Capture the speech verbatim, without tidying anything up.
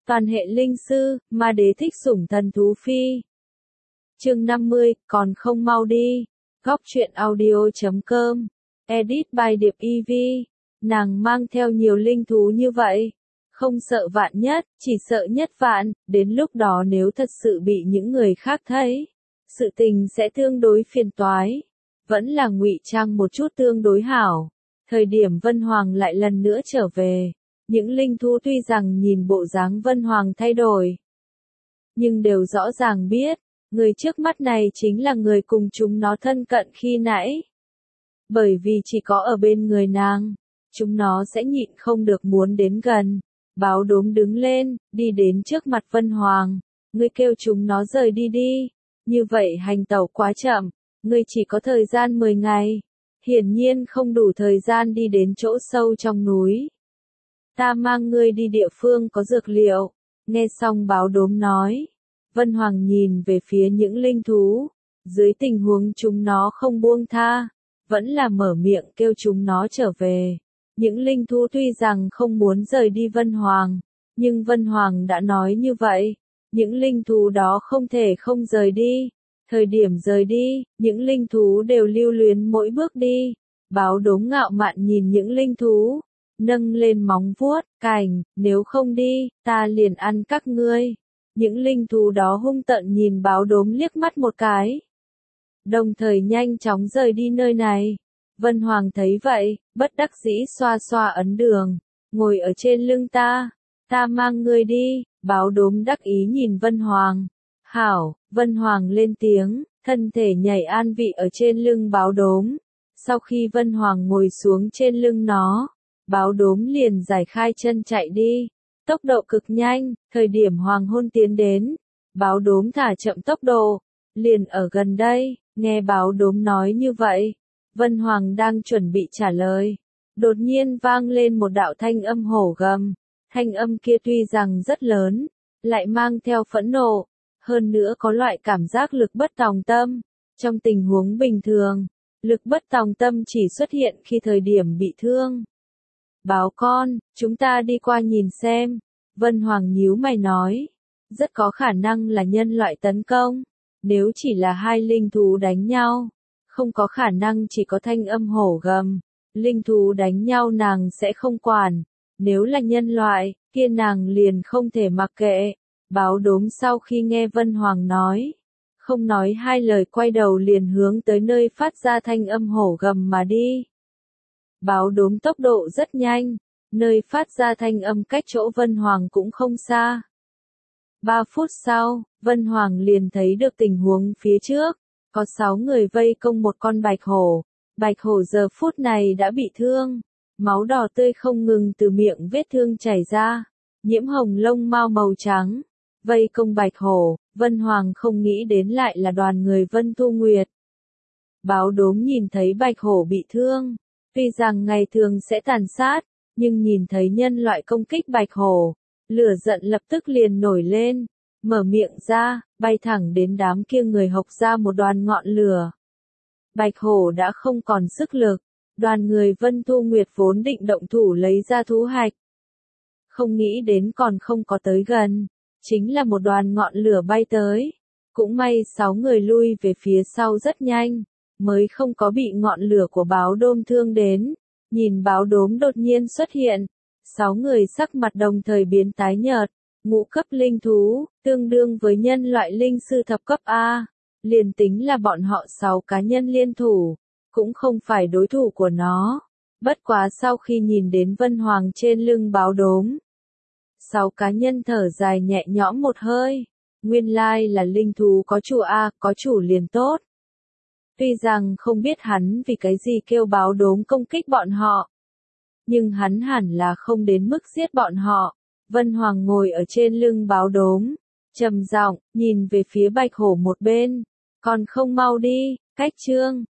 Toàn hệ linh sư, ma đế thích sủng thần thú phi. Chương năm mươi, còn không mau đi. Góc truyện audio chấm com. Edit by Điệp i vê. Nàng mang theo nhiều linh thú như vậy. Không sợ vạn nhất, chỉ sợ nhất vạn, đến lúc đó nếu thật sự bị những người khác thấy, sự tình sẽ tương đối phiền toái. Vẫn là ngụy trang một chút tương đối hảo. Thời điểm Vân Hoàng lại lần nữa trở về, những linh thú tuy rằng nhìn bộ dáng Vân Hoàng thay đổi, nhưng đều rõ ràng biết, người trước mắt này chính là người cùng chúng nó thân cận khi nãy. Bởi vì chỉ có ở bên người nàng, chúng nó sẽ nhịn không được muốn đến gần. Báo đốm đứng lên, đi đến trước mặt Vân Hoàng. Ngươi kêu chúng nó rời đi đi. Như vậy hành tẩu quá chậm, ngươi chỉ có thời gian mười ngày. Hiển nhiên không đủ thời gian đi đến chỗ sâu trong núi. Ta mang ngươi đi địa phương có dược liệu. Nghe xong báo đốm nói. Vân Hoàng nhìn về phía những linh thú. Dưới tình huống chúng nó không buông tha, vẫn là mở miệng kêu chúng nó trở về. Những linh thú tuy rằng không muốn rời đi Vân Hoàng, nhưng Vân Hoàng đã nói như vậy. Những linh thú đó không thể không rời đi. Thời điểm rời đi, những linh thú đều lưu luyến mỗi bước đi. Báo đốm ngạo mạn nhìn những linh thú, nâng lên móng vuốt, cành, nếu không đi, ta liền ăn các ngươi. Những linh thú đó hung tợn nhìn báo đốm liếc mắt một cái, đồng thời nhanh chóng rời đi nơi này. Vân Hoàng thấy vậy, bất đắc dĩ xoa xoa ấn đường, ngồi ở trên lưng ta, ta mang ngươi đi. Báo đốm đắc ý nhìn Vân Hoàng. Hảo, Vân Hoàng lên tiếng, thân thể nhảy an vị ở trên lưng báo đốm. Sau khi Vân Hoàng ngồi xuống trên lưng nó, báo đốm liền giải khai chân chạy đi. Tốc độ cực nhanh, thời điểm hoàng hôn tiến đến, báo đốm thả chậm tốc độ, liền ở gần đây. Nghe báo đốm nói như vậy, Vân Hoàng đang chuẩn bị trả lời. Đột nhiên vang lên một đạo thanh âm hổ gầm. Thanh âm kia tuy rằng rất lớn, lại mang theo phẫn nộ, hơn nữa có loại cảm giác lực bất tòng tâm. Trong tình huống bình thường, lực bất tòng tâm chỉ xuất hiện khi thời điểm bị thương. Báo con, chúng ta đi qua nhìn xem. Vân Hoàng nhíu mày nói. Rất có khả năng là nhân loại tấn công. Nếu chỉ là hai linh thú đánh nhau, không có khả năng chỉ có thanh âm hổ gầm. Linh thú đánh nhau nàng sẽ không quản. Nếu là nhân loại, kia nàng liền không thể mặc kệ. Báo đốm sau khi nghe Vân Hoàng nói, không nói hai lời quay đầu liền hướng tới nơi phát ra thanh âm hổ gầm mà đi. Báo đốm tốc độ rất nhanh, nơi phát ra thanh âm cách chỗ Vân Hoàng cũng không xa. Ba phút sau, Vân Hoàng liền thấy được tình huống phía trước, có sáu người vây công một con bạch hổ. Bạch hổ giờ phút này đã bị thương, máu đỏ tươi không ngừng từ miệng vết thương chảy ra, nhiễm hồng lông mao màu trắng. Vây công bạch hổ, Vân Hoàng không nghĩ đến lại là đoàn người Vân Thu Nguyệt. Báo đốm nhìn thấy bạch hổ bị thương, tuy rằng ngày thường sẽ tàn sát, nhưng nhìn thấy nhân loại công kích bạch hổ, lửa giận lập tức liền nổi lên, mở miệng ra, bay thẳng đến đám kia người hộc ra một đoàn ngọn lửa. Bạch hổ đã không còn sức lực, đoàn người Vân Thu Nguyệt vốn định động thủ lấy ra thú hạch. Không nghĩ đến còn không có tới gần, chính là một đoàn ngọn lửa bay tới. Cũng may sáu người lui về phía sau rất nhanh, mới không có bị ngọn lửa của báo đốm thương đến. Nhìn báo đốm đột nhiên xuất hiện, sáu người sắc mặt đồng thời biến tái nhợt. Ngũ cấp linh thú, tương đương với nhân loại linh sư thập cấp A. Liền tính là bọn họ sáu cá nhân liên thủ, cũng không phải đối thủ của nó. Bất quá sau khi nhìn đến Vân Hoàng trên lưng báo đốm, sáu cá nhân thở dài nhẹ nhõm một hơi. Nguyên lai là linh thú có chủ A, có chủ liền tốt. Tuy rằng không biết hắn vì cái gì kêu báo đốm công kích bọn họ, nhưng hắn hẳn là không đến mức giết bọn họ. Vân Hoàng ngồi ở trên lưng báo đốm, trầm giọng nhìn về phía bạch hổ một bên. Còn không mau đi, cách chương.